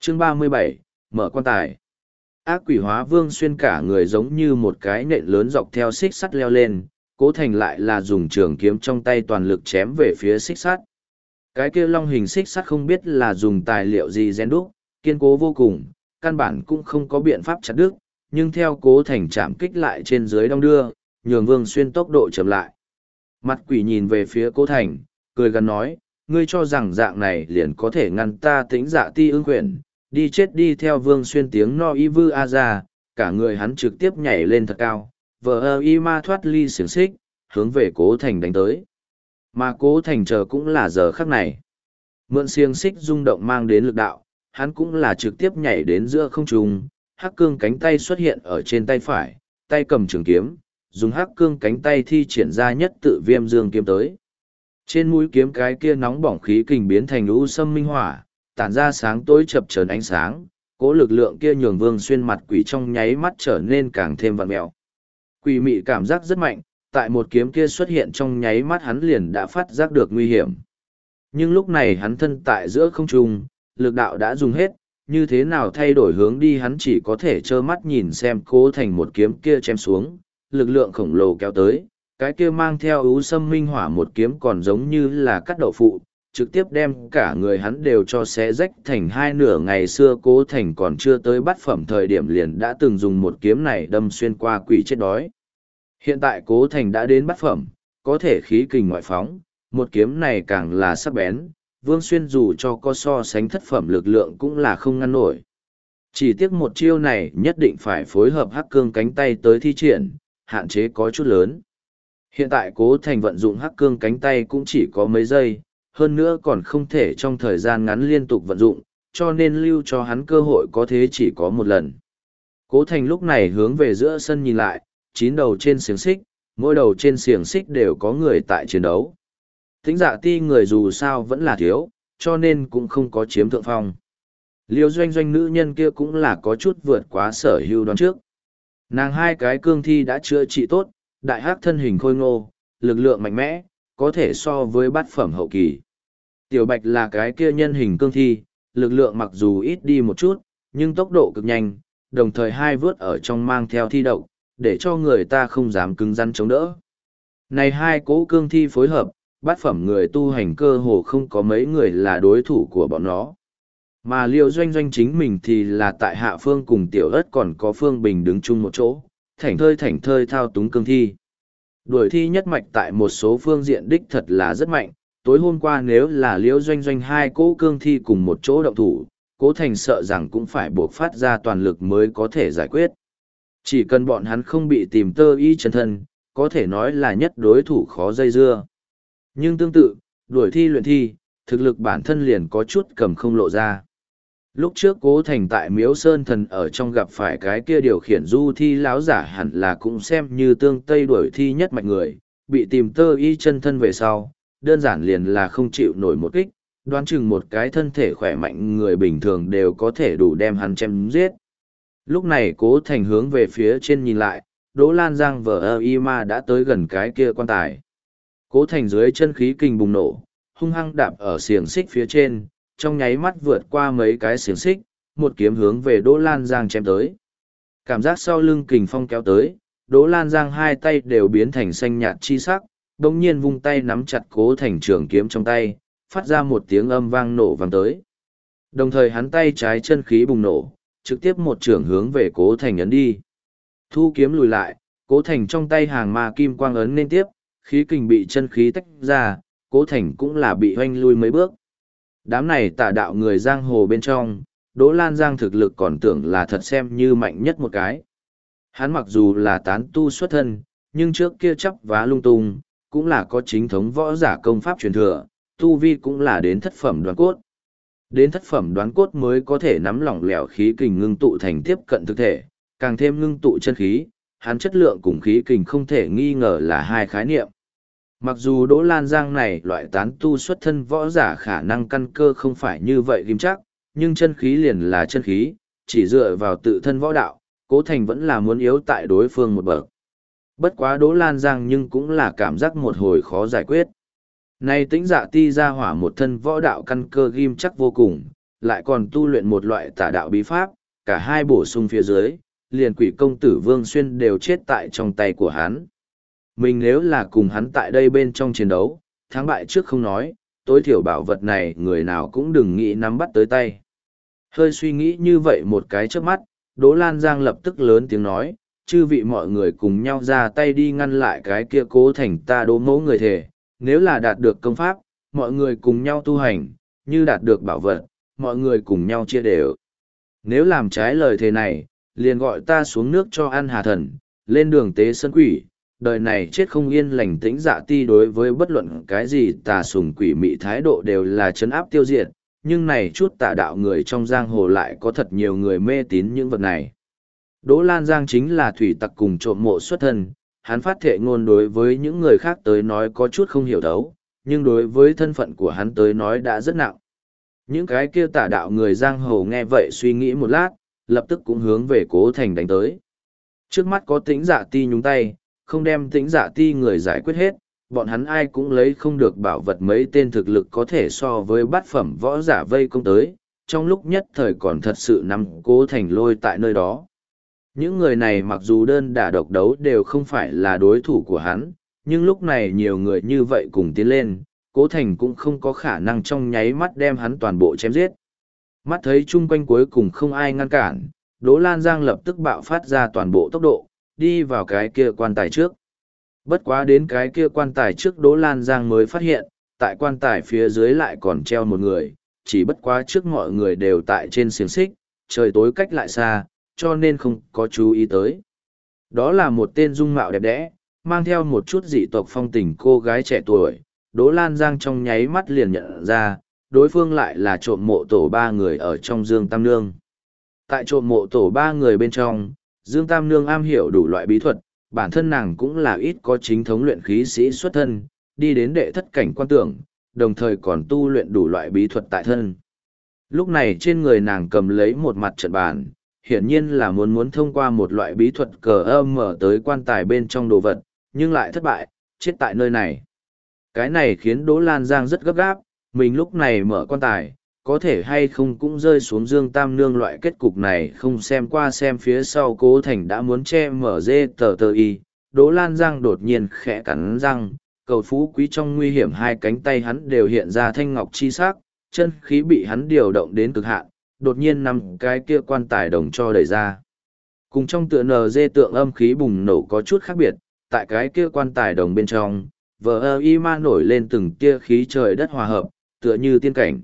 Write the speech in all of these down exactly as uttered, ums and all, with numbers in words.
Chương ba mươi bảy, mở quan tài. Ác quỷ hóa Vương Xuyên cả người giống như một cái nện lớn dọc theo xích sắt leo lên, Cố Thành lại là dùng trường kiếm trong tay toàn lực chém về phía xích sắt. Cái kia long hình xích sắt không biết là dùng tài liệu gì rèn đúc, kiên cố vô cùng, căn bản cũng không có biện pháp chặt đứt, nhưng theo Cố Thành chạm kích lại trên dưới đong đưa, nhường Vương Xuyên tốc độ chậm lại. Mặt quỷ nhìn về phía Cố Thành, cười gần nói, ngươi cho rằng dạng này liền có thể ngăn ta Tĩnh Dạ Ti ưng quyển, đi chết đi. Theo Vương Xuyên tiếng no y vư a ra, cả người hắn trực tiếp nhảy lên thật cao, vờ ơ y ma thoát ly xiềng xích, hướng về Cố Thành đánh tới. Mà Cố Thành chờ cũng là giờ khắc này. Mượn xiềng xích rung động mang đến lực đạo, hắn cũng là trực tiếp nhảy đến giữa không trung, hắc cương cánh tay xuất hiện ở trên tay phải, tay cầm trường kiếm, dùng hắc cương cánh tay thi triển ra nhất tự viêm dương kiếm tới. Trên mũi kiếm cái kia nóng bỏng khí kình biến thành u sâm minh hỏa, tản ra sáng tối chập chờn ánh sáng, cố lực lượng kia nhường Vương Xuyên mặt quỷ trong nháy mắt trở nên càng thêm vặn mẹo. Quỷ mị cảm giác rất mạnh, tại một kiếm kia xuất hiện trong nháy mắt hắn liền đã phát giác được nguy hiểm. Nhưng lúc này hắn thân tại giữa không trung, lực đạo đã dùng hết, như thế nào thay đổi hướng đi hắn chỉ có thể trơ mắt nhìn xem Cố Thành một kiếm kia chém xuống, lực lượng khổng lồ kéo tới, cái kia mang theo ú sâm minh hỏa một kiếm còn giống như là cắt đậu phụ, trực tiếp đem cả người hắn đều cho xé rách thành hai nửa. Ngày xưa Cố Thành còn chưa tới bát phẩm thời điểm liền đã từng dùng một kiếm này đâm xuyên qua quỷ chết đói. Hiện tại Cố Thành đã đến bát phẩm, có thể khí kình ngoại phóng, một kiếm này càng là sắc bén, Vương Xuyên dù cho có so sánh thất phẩm lực lượng cũng là không ngăn nổi. Chỉ tiếc một chiêu này nhất định phải phối hợp hắc cương cánh tay tới thi triển, hạn chế có chút lớn. Hiện tại Cố Thành vận dụng hắc cương cánh tay cũng chỉ có mấy giây, hơn nữa còn không thể trong thời gian ngắn liên tục vận dụng, cho nên lưu cho hắn cơ hội có thế chỉ có một lần. Cố Thành lúc này hướng về giữa sân nhìn lại, chín đầu trên xiềng xích, mỗi đầu trên xiềng xích đều có người tại chiến đấu. Tĩnh Dạ Ti người dù sao vẫn là thiếu, cho nên cũng không có chiếm thượng phong. Liêu doanh doanh nữ nhân kia cũng là có chút vượt quá sở hữu đoán trước. Nàng hai cái cương thi đã chữa trị tốt, đại hắc thân hình khôi ngô, lực lượng mạnh mẽ, có thể so với bát phẩm hậu kỳ. Tiểu Bạch là cái kia nhân hình cương thi, lực lượng mặc dù ít đi một chút, nhưng tốc độ cực nhanh, đồng thời hai vớt ở trong mang theo thi độc, để cho người ta không dám cứng rắn chống đỡ. Này hai cỗ cương thi phối hợp, bát phẩm người tu hành cơ hồ không có mấy người là đối thủ của bọn nó. Mà Liêu Doanh Doanh chính mình thì là tại hạ phương cùng Tiểu Ất còn có Phương Bình đứng chung một chỗ, thảnh thơi thảnh thơi thao túng cương thi. Đuổi thi nhất mạch tại một số phương diện đích thật là rất mạnh, tối hôm qua nếu là Liêu Doanh Doanh hai cỗ cương thi cùng một chỗ động thủ, Cố Thành sợ rằng cũng phải buộc phát ra toàn lực mới có thể giải quyết. Chỉ cần bọn hắn không bị tìm tơ y chân thân, có thể nói là nhất đối thủ khó dây dưa. Nhưng tương tự, đuổi thi luyện thi, thực lực bản thân liền có chút cầm không lộ ra. Lúc trước Cố Thành tại Miếu Sơn Thần ở trong gặp phải cái kia điều khiển du thi láo giả hẳn là cũng xem như tương tây đuổi thi nhất mạch người, bị tìm tơ y chân thân về sau, đơn giản liền là không chịu nổi một kích, đoán chừng một cái thân thể khỏe mạnh người bình thường đều có thể đủ đem hắn chém giết. Lúc này Cố Thành hướng về phía trên nhìn lại, Đỗ Lan Giang vờ ơ y ma đã tới gần cái kia quan tài. Cố Thành dưới chân khí kình bùng nổ, hung hăng đạp ở xiềng xích phía trên, trong nháy mắt vượt qua mấy cái xiềng xích, một kiếm hướng về Đỗ Lan Giang chém tới. Cảm giác sau lưng kình phong kéo tới, Đỗ Lan Giang hai tay đều biến thành xanh nhạt chi sắc, đồng nhiên vung tay nắm chặt Cố Thành trường kiếm trong tay, phát ra một tiếng âm vang nổ vang tới. Đồng thời hắn tay trái chân khí bùng nổ, trực tiếp một trường hướng về Cố Thành ấn đi. Thu kiếm lùi lại, Cố Thành trong tay hàng ma kim quang ấn nên tiếp, khí kình bị chân khí tách ra, Cố Thành cũng là bị hoanh lui mấy bước. Đám này tà đạo người giang hồ bên trong, Đỗ Lan Giang thực lực còn tưởng là thật xem như mạnh nhất một cái. Hắn mặc dù là tán tu xuất thân, nhưng trước kia chắp vá lung tung, cũng là có chính thống võ giả công pháp truyền thừa, tu vi cũng là đến thất phẩm đoán cốt. Đến thất phẩm đoán cốt mới có thể nắm lỏng lẻo khí kình ngưng tụ thành tiếp cận thực thể, càng thêm ngưng tụ chân khí, hắn chất lượng cùng khí kình không thể nghi ngờ là hai khái niệm. Mặc dù Đỗ Lan Giang này loại tán tu xuất thân võ giả khả năng căn cơ không phải như vậy ghim chắc, nhưng chân khí liền là chân khí, chỉ dựa vào tự thân võ đạo, Cố Thành vẫn là muốn yếu tại đối phương một bậc. Bất quá Đỗ Lan Giang nhưng cũng là cảm giác một hồi khó giải quyết. Này Tĩnh Dạ Ti ra hỏa một thân võ đạo căn cơ ghim chắc vô cùng, lại còn tu luyện một loại tà đạo bí pháp, cả hai bổ sung phía dưới, liền quỷ công tử Vương Xuyên đều chết tại trong tay của hắn. Mình nếu là cùng hắn tại đây bên trong chiến đấu, thắng bại trước không nói, tối thiểu bảo vật này người nào cũng đừng nghĩ nắm bắt tới tay. Hơi suy nghĩ như vậy một cái trước mắt, Đỗ Lan Giang lập tức lớn tiếng nói, chư vị mọi người cùng nhau ra tay đi ngăn lại cái kia Cố Thành ta Đỗ mẫu người thể, nếu là đạt được công pháp, mọi người cùng nhau tu hành, như đạt được bảo vật, mọi người cùng nhau chia đều. Nếu làm trái lời thề này, liền gọi ta xuống nước cho ăn hà thần, lên đường tế sơn quỷ, đời này chết không yên lành tĩnh dạ ti đối với bất luận cái gì tà sùng quỷ mị thái độ đều là chấn áp tiêu diệt, nhưng này chút tà đạo người trong giang hồ lại có thật nhiều người mê tín những vật này. Đỗ Lan Giang chính là thủy tặc cùng trộm mộ xuất thân, hắn phát thệ ngôn đối với những người khác tới nói có chút không hiểu thấu, nhưng đối với thân phận của hắn tới nói đã rất nặng. Những cái kia tà đạo người giang hồ nghe vậy suy nghĩ một lát, lập tức cũng hướng về Cố Thành đánh tới. Trước mắt có tĩnh dạ ti nhúng tay, không đem tĩnh dạ ti người giải quyết hết, bọn hắn ai cũng lấy không được bảo vật mấy tên thực lực có thể so với bát phẩm võ giả vây công tới, trong lúc nhất thời còn thật sự nằm Cố Thành lôi tại nơi đó. Những người này mặc dù đơn đả độc đấu đều không phải là đối thủ của hắn, nhưng lúc này nhiều người như vậy cùng tiến lên, Cố Thành cũng không có khả năng trong nháy mắt đem hắn toàn bộ chém giết. Mắt thấy chung quanh cuối cùng không ai ngăn cản, Đỗ Lan Giang lập tức bạo phát ra toàn bộ tốc độ, đi vào cái kia quan tài trước. Bất quá đến cái kia quan tài trước Đỗ Lan Giang mới phát hiện, tại quan tài phía dưới lại còn treo một người, chỉ bất quá trước mọi người đều tại trên xiềng xích, trời tối cách lại xa, cho nên không có chú ý tới. Đó là một tên dung mạo đẹp đẽ, mang theo một chút dị tộc phong tình cô gái trẻ tuổi, Đỗ Lan Giang trong nháy mắt liền nhận ra, đối phương lại là trộm mộ tổ ba người ở trong Dương Tam Nương. Tại trộm mộ tổ ba người bên trong, Dương Tam Nương am hiểu đủ loại bí thuật, bản thân nàng cũng là ít có chính thống luyện khí sĩ xuất thân, đi đến đệ thất cảnh quan tưởng, đồng thời còn tu luyện đủ loại bí thuật tại thân. Lúc này trên người nàng cầm lấy một mặt trận bàn, hiển nhiên là muốn muốn thông qua một loại bí thuật cờ âm mở tới quan tài bên trong đồ vật, nhưng lại thất bại, chết tại nơi này. Cái này khiến Đỗ Lan Giang rất gấp gáp, mình lúc này mở quan tài, có thể hay không cũng rơi xuống Dương Tam Nương loại kết cục này, không xem qua xem phía sau Cố Thành đã muốn che mở dê tờ tờ y. Đỗ Lan Giang đột nhiên khẽ cắn răng, cầu phú quý trong nguy hiểm hai cánh tay hắn đều hiện ra thanh ngọc chi sắc, chân khí bị hắn điều động đến cực hạn, đột nhiên nằm cái kia quan tài đồng cho đẩy ra. Cùng trong tựa nờ dê tượng âm khí bùng nổ có chút khác biệt, tại cái kia quan tài đồng bên trong, vờ ơ y ma nổi lên từng tia khí trời đất hòa hợp, tựa như tiên cảnh.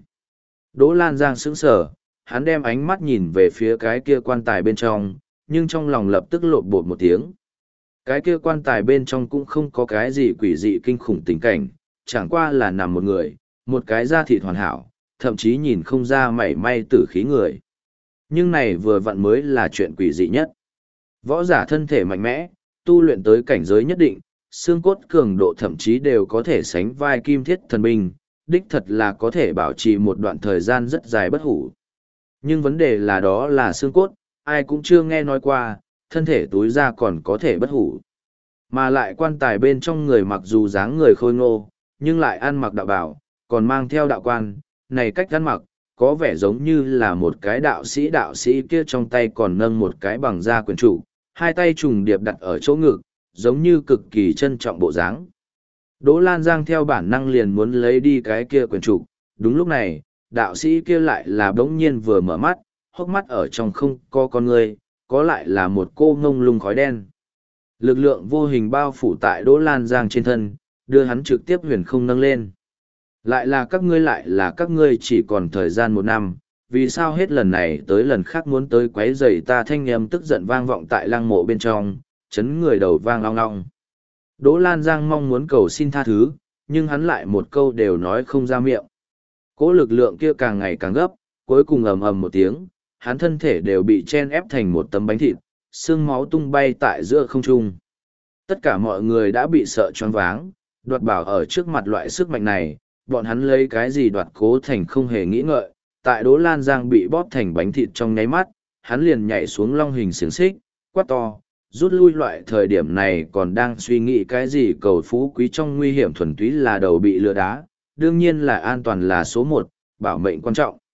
Đỗ Lan Giang sững sờ, hắn đem ánh mắt nhìn về phía cái kia quan tài bên trong, nhưng trong lòng lập tức lộn bột một tiếng. Cái kia quan tài bên trong cũng không có cái gì quỷ dị kinh khủng tình cảnh, chẳng qua là nằm một người, một cái da thịt hoàn hảo, thậm chí nhìn không ra mảy may tử khí người. Nhưng này vừa vặn mới là chuyện quỷ dị nhất. Võ giả thân thể mạnh mẽ, tu luyện tới cảnh giới nhất định, xương cốt cường độ thậm chí đều có thể sánh vai kim thiết thần binh, đích thật là có thể bảo trì một đoạn thời gian rất dài bất hủ. Nhưng vấn đề là đó là xương cốt, ai cũng chưa nghe nói qua, thân thể túi ra còn có thể bất hủ. Mà lại quan tài bên trong người mặc dù dáng người khôi ngô, nhưng lại ăn mặc đạo bào, còn mang theo đạo quan, này cách ăn mặc, có vẻ giống như là một cái đạo sĩ đạo sĩ kia trong tay còn nâng một cái bằng da quyền trụ, hai tay trùng điệp đặt ở chỗ ngực, giống như cực kỳ trân trọng bộ dáng. Đỗ Lan Giang theo bản năng liền muốn lấy đi cái kia quyền trụ, đúng lúc này, đạo sĩ kia lại là bỗng nhiên vừa mở mắt, hốc mắt ở trong không có con người, có lại là một cô ngông lung khói đen. Lực lượng vô hình bao phủ tại Đỗ Lan Giang trên thân, đưa hắn trực tiếp huyền không nâng lên. Lại là các ngươi lại là các ngươi chỉ còn thời gian một năm, vì sao hết lần này tới lần khác muốn tới quấy rầy ta? Thanh âm tức giận vang vọng tại lăng mộ bên trong, chấn người đầu vang long long. Đỗ Lan Giang mong muốn cầu xin tha thứ, nhưng hắn lại một câu đều nói không ra miệng. Cỗ lực lượng kia càng ngày càng gấp, cuối cùng ầm ầm một tiếng, hắn thân thể đều bị chen ép thành một tấm bánh thịt, xương máu tung bay tại giữa không trung. Tất cả mọi người đã bị sợ choáng váng, đoạt bảo ở trước mặt loại sức mạnh này, bọn hắn lấy cái gì đoạt Cố Thành không hề nghĩ ngợi. Tại Đỗ Lan Giang bị bóp thành bánh thịt trong nháy mắt, hắn liền nhảy xuống long hình xiềng xích, quát to, rút lui. Loại thời điểm này còn đang suy nghĩ cái gì cầu phú quý trong nguy hiểm thuần túy là đầu bị lừa đá, đương nhiên là an toàn là số một, bảo mệnh quan trọng.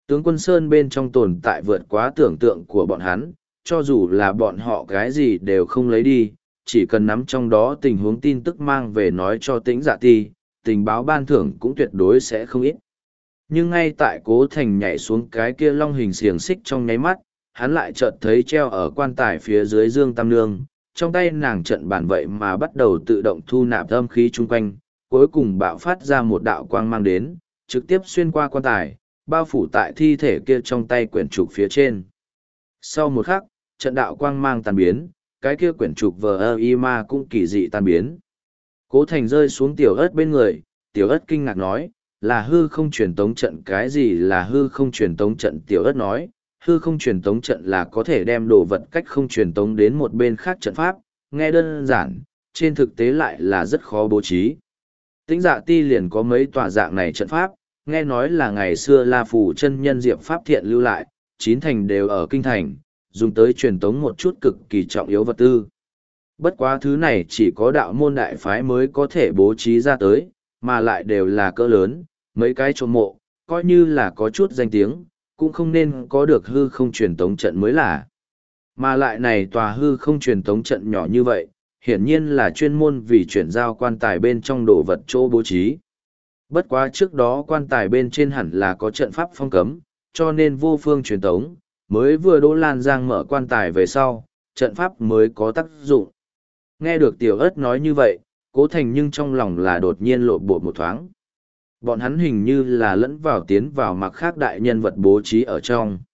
Tướng quân Sơn bên trong tồn tại vượt quá tưởng tượng của bọn hắn, cho dù là bọn họ cái gì đều không lấy đi, chỉ cần nắm trong đó tình huống tin tức mang về nói cho Tĩnh Dạ Ti, tình báo ban thưởng cũng tuyệt đối sẽ không ít. Nhưng ngay tại Cố Thành nhảy xuống cái kia long hình xiềng xích trong nháy mắt, hắn lại chợt thấy treo ở quan tài phía dưới Dương Tam Nương, trong tay nàng trận bản vậy mà bắt đầu tự động thu nạp âm khí chung quanh, cuối cùng bạo phát ra một đạo quang mang đến, trực tiếp xuyên qua quan tài, bao phủ tại thi thể kia trong tay quyển trục phía trên. Sau một khắc, trận đạo quang mang tan biến, cái kia quyển trục vờ ơ y ma cũng kỳ dị tan biến. Cố Thành rơi xuống tiểu ớt bên người, tiểu ớt kinh ngạc nói, là hư không truyền tống trận. Cái gì là hư không truyền tống trận? Tiểu ớt nói, hư không truyền tống trận là có thể đem đồ vật cách không truyền tống đến một bên khác trận pháp, nghe đơn giản, trên thực tế lại là rất khó bố trí. Tĩnh Dạ Ti liền có mấy tòa dạng này trận pháp, nghe nói là ngày xưa La Phù chân nhân Diệp Pháp Thiện lưu lại, chín thành đều ở kinh thành, dùng tới truyền tống một chút cực kỳ trọng yếu vật tư. Bất quá thứ này chỉ có đạo môn đại phái mới có thể bố trí ra tới, mà lại đều là cỡ lớn, mấy cái trộm mộ, coi như là có chút danh tiếng, cũng không nên có được hư không truyền tống trận mới là. Mà lại này tòa hư không truyền tống trận nhỏ như vậy, hiển nhiên là chuyên môn vì chuyển giao quan tài bên trong đồ vật chỗ bố trí. Bất quá trước đó quan tài bên trên hẳn là có trận pháp phong cấm, cho nên vô phương truyền tống, mới vừa Đỗ Lan Giang mở quan tài về sau, trận pháp mới có tác dụng. Nghe được tiểu ớt nói như vậy, Cố Thành nhưng trong lòng là đột nhiên lộn bộ một thoáng. Bọn hắn hình như là lẫn vào tiến vào mặc khác đại nhân vật bố trí ở trong.